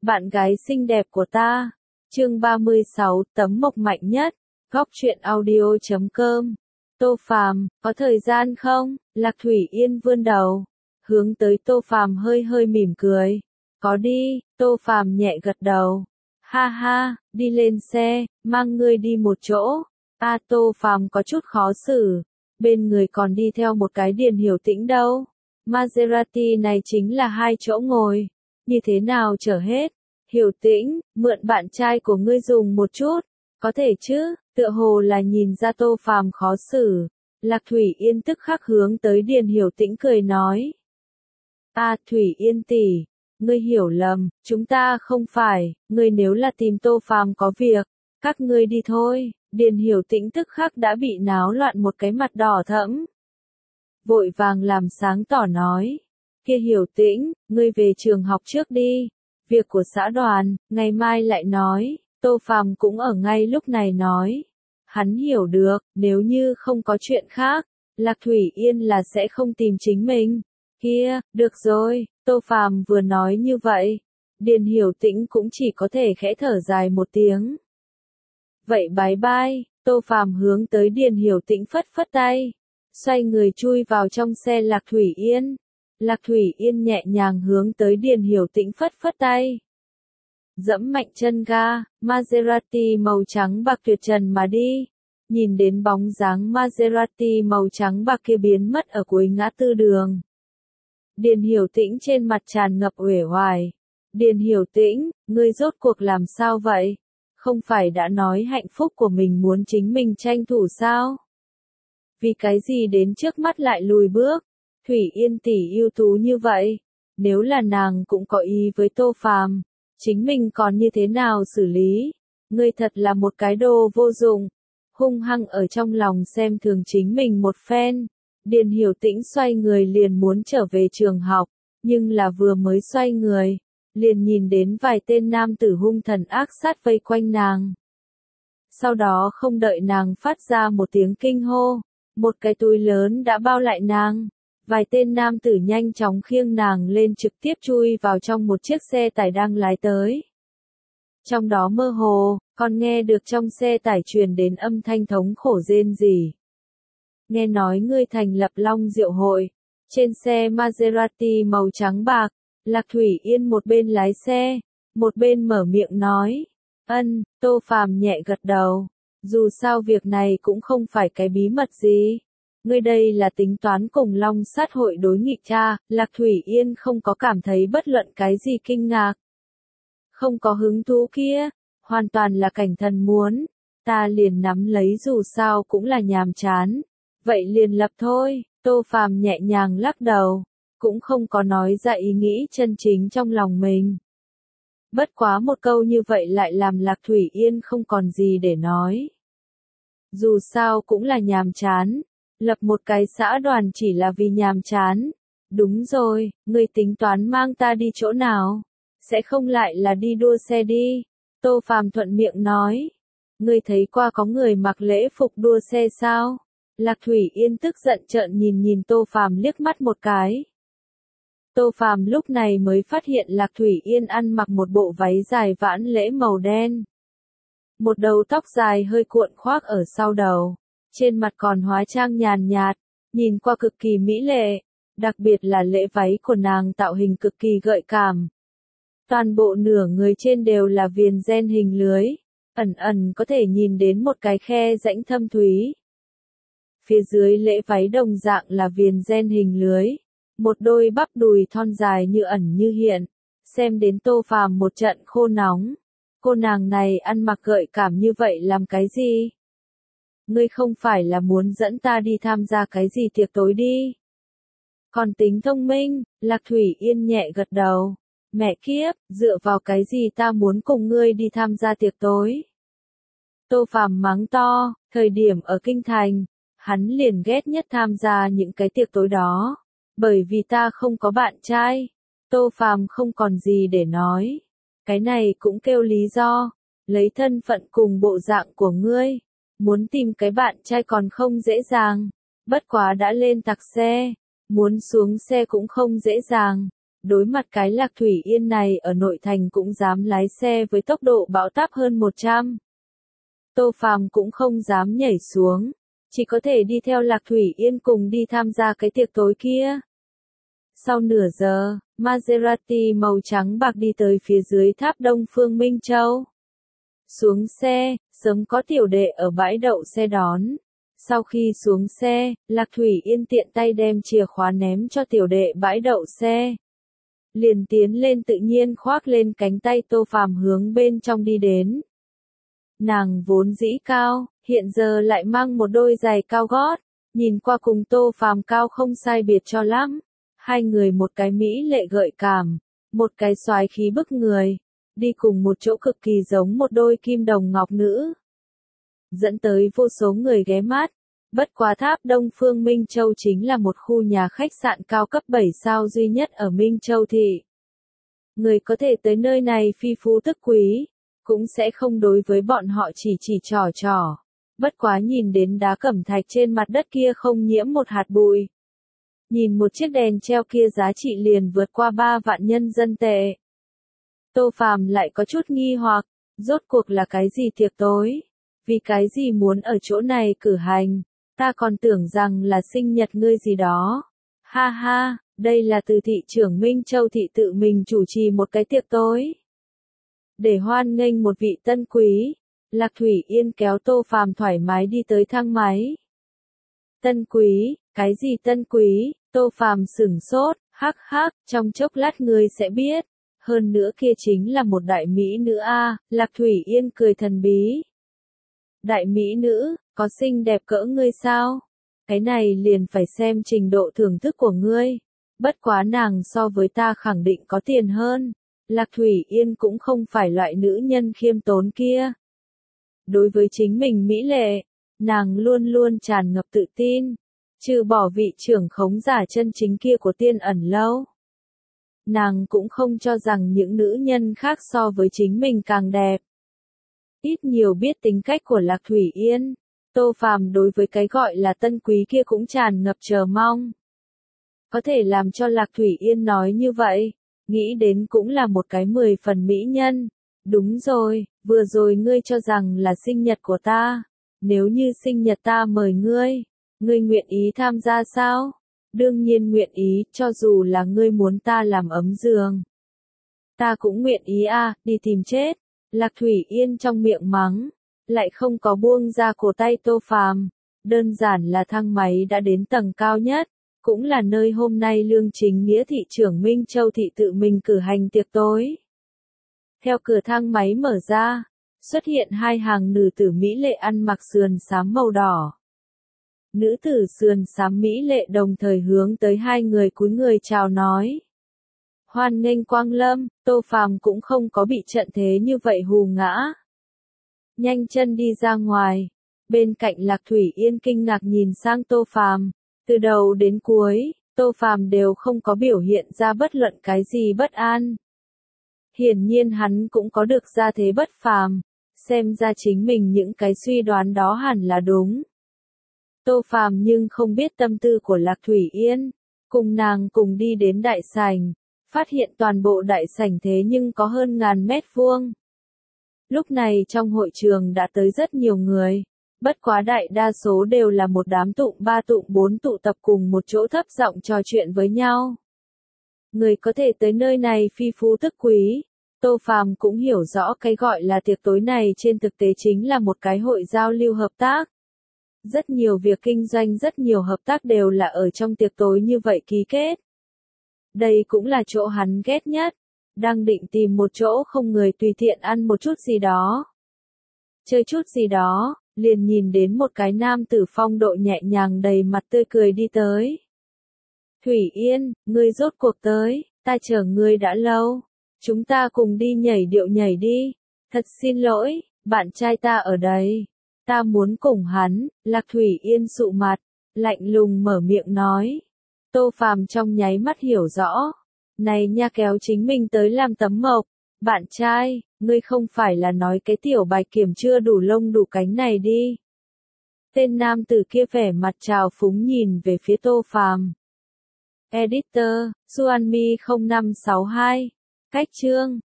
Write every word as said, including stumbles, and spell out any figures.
bạn gái xinh đẹp của ta. Chương ba mươi sáu, tấm mộc mạnh nhất. Góc truyện audio chấm com. Tô Phàm, có thời gian không? Lạc Thủy Yên vươn đầu, hướng tới Tô Phàm hơi hơi mỉm cười. Có đi, Tô Phàm nhẹ gật đầu. Ha ha, đi lên xe, mang ngươi đi một chỗ. A Tô Phàm có chút khó xử, bên người còn đi theo một cái Điền Hiểu Tĩnh đâu. Maserati này chính là hai chỗ ngồi, như thế nào chở hết? Hiểu Tĩnh, mượn bạn trai của ngươi dùng một chút, có thể chứ? Tựa hồ là nhìn ra Tô Phàm khó xử, Lạc Thủy Yên tức khắc hướng tới Điền Hiểu Tĩnh cười nói. A Thủy Yên tỷ, ngươi hiểu lầm, chúng ta không phải, ngươi nếu là tìm Tô Phàm có việc, các ngươi đi thôi. Điền Hiểu Tĩnh tức khắc đã bị náo loạn một cái mặt đỏ thẫm. Vội vàng làm sáng tỏ nói, kia Hiểu Tĩnh, ngươi về trường học trước đi, việc của xã đoàn, ngày mai lại nói. Tô Phàm cũng ở ngay lúc này nói, hắn hiểu được, nếu như không có chuyện khác, Lạc Thủy Yên là sẽ không tìm chính mình. Kia, được rồi, Tô Phàm vừa nói như vậy, Điền Hiểu Tĩnh cũng chỉ có thể khẽ thở dài một tiếng. Vậy bye bye, Tô Phàm hướng tới Điền Hiểu Tĩnh phất phất tay, xoay người chui vào trong xe Lạc Thủy Yên. Lạc Thủy Yên nhẹ nhàng hướng tới Điền Hiểu Tĩnh phất phất tay. Dẫm mạnh chân ga, Maserati màu trắng bạc tuyệt trần mà đi. Nhìn đến bóng dáng Maserati màu trắng bạc kia biến mất ở cuối ngã tư đường, Điền Hiểu Tĩnh trên mặt tràn ngập uể oải. Điền Hiểu Tĩnh, ngươi rốt cuộc làm sao vậy? Không phải đã nói hạnh phúc của mình muốn chính mình tranh thủ sao? Vì cái gì đến trước mắt lại lùi bước? Thủy Yên tỷ ưu tú như vậy, nếu là nàng cũng có ý với Tô Phàm, chính mình còn như thế nào xử lý? Ngươi thật là một cái đồ vô dụng. Hung hăng ở trong lòng xem thường chính mình một phen, Điền Hiểu Tĩnh xoay người liền muốn trở về trường học, nhưng là vừa mới xoay người, liền nhìn đến vài tên nam tử hung thần ác sát vây quanh nàng. Sau đó không đợi nàng phát ra một tiếng kinh hô, một cái túi lớn đã bao lại nàng. Vài tên nam tử nhanh chóng khiêng nàng lên trực tiếp chui vào trong một chiếc xe tải đang lái tới. Trong đó mơ hồ, còn nghe được trong xe tải truyền đến âm thanh thống khổ rên rỉ. Nghe nói ngươi thành lập Long Diệu hội, trên xe Maserati màu trắng bạc, Lạc Thủy Yên một bên lái xe, một bên mở miệng nói. Ân, Tô Phàm nhẹ gật đầu, dù sao việc này cũng không phải cái bí mật gì. Ngươi đây là tính toán cùng Long sát hội đối nghịch cha? Lạc Thủy Yên không có cảm thấy bất luận cái gì kinh ngạc. Không có hứng thú kia, hoàn toàn là cảnh thần muốn, ta liền nắm lấy dù sao cũng là nhàm chán. Vậy liền lập thôi, Tô Phàm nhẹ nhàng lắc đầu, cũng không có nói ra ý nghĩ chân chính trong lòng mình. Bất quá một câu như vậy lại làm Lạc Thủy Yên không còn gì để nói. Dù sao cũng là nhàm chán, lập một cái xã đoàn chỉ là vì nhàm chán. Đúng rồi, ngươi tính toán mang ta đi chỗ nào? Sẽ không lại là đi đua xe đi? Tô Phàm thuận miệng nói. Ngươi thấy qua có người mặc lễ phục đua xe sao? Lạc Thủy Yên tức giận trợn nhìn nhìn Tô Phàm liếc mắt một cái. Tô Phàm lúc này mới phát hiện Lạc Thủy Yên ăn mặc một bộ váy dài vãn lễ màu đen. Một đầu tóc dài hơi cuộn khoác ở sau đầu, trên mặt còn hóa trang nhàn nhạt, nhìn qua cực kỳ mỹ lệ, đặc biệt là lễ váy của nàng tạo hình cực kỳ gợi cảm. Toàn bộ nửa người trên đều là viền ren hình lưới, ẩn ẩn có thể nhìn đến một cái khe rãnh thâm thúy. Phía dưới lễ váy đồng dạng là viền ren hình lưới, một đôi bắp đùi thon dài như ẩn như hiện, xem đến Tô Phàm một trận khô nóng. Cô nàng này ăn mặc gợi cảm như vậy làm cái gì? Ngươi không phải là muốn dẫn ta đi tham gia cái gì tiệc tối đi? Còn tính thông minh, Lạc Thủy Yên nhẹ gật đầu. Mẹ kiếp, dựa vào cái gì ta muốn cùng ngươi đi tham gia tiệc tối? Tô Phàm mắng to, thời điểm ở Kinh Thành, hắn liền ghét nhất tham gia những cái tiệc tối đó, bởi vì ta không có bạn trai. Tô Phàm không còn gì để nói. Cái này cũng kêu lý do, lấy thân phận cùng bộ dạng của ngươi, muốn tìm cái bạn trai còn không dễ dàng, bất quá đã lên tặc xe, muốn xuống xe cũng không dễ dàng, Đối mặt cái Lạc Thủy Yên này ở nội thành cũng dám lái xe với tốc độ bão táp hơn một trăm. Tô Phàm cũng không dám nhảy xuống, chỉ có thể đi theo Lạc Thủy Yên cùng đi tham gia cái tiệc tối kia. Sau nửa giờ, Maserati màu trắng bạc đi tới phía dưới tháp Đông Phương Minh Châu. Xuống xe, sớm có tiểu đệ ở bãi đậu xe đón. Sau khi xuống xe, Lạc Thủy Yên tiện tay đem chìa khóa ném cho tiểu đệ bãi đậu xe. Liền tiến lên tự nhiên khoác lên cánh tay Tô Phàm hướng bên trong đi đến. Nàng vốn dĩ cao, hiện giờ lại mang một đôi giày cao gót, nhìn qua cùng Tô Phàm cao không sai biệt cho lắm. Hai người một cái mỹ lệ gợi cảm, một cái soái khí bức người, đi cùng một chỗ cực kỳ giống một đôi kim đồng ngọc nữ. Dẫn tới vô số người ghé mắt. Bất quá tháp Đông Phương Minh Châu chính là một khu nhà khách sạn cao cấp bảy sao duy nhất ở Minh Châu thị. Người có thể tới nơi này phi phú tức quý, cũng sẽ không đối với bọn họ chỉ chỉ trò trò. Bất quá nhìn đến đá cẩm thạch trên mặt đất kia không nhiễm một hạt bụi. Nhìn một chiếc đèn treo kia giá trị liền vượt qua ba vạn nhân dân tệ. Tô Phàm lại có chút nghi hoặc, rốt cuộc là cái gì tiệc tối? Vì cái gì muốn ở chỗ này cử hành? Ta còn tưởng rằng là sinh nhật ngươi gì đó. Ha ha, đây là từ thị trưởng Minh Châu thị tự mình chủ trì một cái tiệc tối. Để hoan nghênh một vị tân quý, Lạc Thủy Yên kéo Tô Phàm thoải mái đi tới thang máy. Tân quý, cái gì tân quý? Tô Phàm sửng sốt, hắc hắc, trong chốc lát ngươi sẽ biết. Hơn nữa kia chính là một đại mỹ nữ a, Lạc Thủy Yên cười thần bí. Đại mỹ nữ, có xinh đẹp cỡ ngươi sao? Cái này liền phải xem trình độ thưởng thức của ngươi. Bất quá nàng so với ta khẳng định có tiền hơn. Lạc Thủy Yên cũng không phải loại nữ nhân khiêm tốn kia. Đối với chính mình mỹ lệ, nàng luôn luôn tràn ngập tự tin. Trừ bỏ vị trưởng khống giả chân chính kia của Tiên Ẩn Lâu. Nàng cũng không cho rằng những nữ nhân khác so với chính mình càng đẹp. Ít nhiều biết tính cách của Lạc Thủy Yên, Tô Phàm đối với cái gọi là tân quý kia cũng tràn ngập chờ mong. Có thể làm cho Lạc Thủy Yên nói như vậy, nghĩ đến cũng là một cái mười phần mỹ nhân. Đúng rồi, vừa rồi ngươi cho rằng là sinh nhật của ta. Nếu như sinh nhật ta mời ngươi, ngươi nguyện ý tham gia sao? Đương nhiên nguyện ý, cho dù là ngươi muốn ta làm ấm giường. Ta cũng nguyện ý à, đi tìm chết. Lạc Thủy Yên trong miệng mắng, lại không có buông ra cổ tay Tô Phàm. Đơn giản là thang máy đã đến tầng cao nhất, cũng là nơi hôm nay Lương Chính Nghĩa thị trưởng Minh Châu thị tự mình cử hành tiệc tối. Theo cửa thang máy mở ra, xuất hiện hai hàng nữ tử mỹ lệ ăn mặc sườn xám màu đỏ. Nữ tử sườn xám mỹ lệ đồng thời hướng tới hai người cúi người chào nói. Hoan nghênh quang lâm, Tô Phàm cũng không có bị trận thế như vậy hù ngã. Nhanh chân đi ra ngoài, bên cạnh Lạc Thủy Yên kinh ngạc nhìn sang Tô Phàm, từ đầu đến cuối, Tô Phàm đều không có biểu hiện ra bất luận cái gì bất an. Hiển nhiên hắn cũng có được gia thế bất phàm, xem ra chính mình những cái suy đoán đó hẳn là đúng. Tô Phàm nhưng không biết tâm tư của Lạc Thủy Yên, cùng nàng cùng đi đến đại sảnh, phát hiện toàn bộ đại sảnh thế nhưng có hơn ngàn mét vuông. Lúc này trong hội trường đã tới rất nhiều người, bất quá đại đa số đều là một đám tụng ba tụng bốn tụ tập cùng một chỗ thấp giọng trò chuyện với nhau. Người có thể tới nơi này phi phú tức quý, Tô Phàm cũng hiểu rõ cái gọi là tiệc tối này trên thực tế chính là một cái hội giao lưu hợp tác. Rất nhiều việc kinh doanh rất nhiều hợp tác đều là ở trong tiệc tối như vậy ký kết. Đây cũng là chỗ hắn ghét nhất, đang định tìm một chỗ không người tùy tiện ăn một chút gì đó. Chơi chút gì đó, liền nhìn đến một cái nam tử phong độ nhẹ nhàng đầy mặt tươi cười đi tới. Thủy Yên, ngươi rốt cuộc tới, ta chờ ngươi đã lâu. Chúng ta cùng đi nhảy điệu nhảy đi. Thật xin lỗi, bạn trai ta ở đây. Ta muốn cùng hắn. Lạc Thủy Yên sụ mặt, lạnh lùng mở miệng nói. Tô Phàm trong nháy mắt hiểu rõ. Này nha, kéo chính mình tới làm tấm mộc. Bạn trai, ngươi không phải là nói cái tiểu bạch kiểm chưa đủ lông đủ cánh này đi. Tên nam tử kia vẻ mặt trào phúng nhìn về phía Tô Phàm. Editor, Xuanmi không năm sáu hai. Cách chương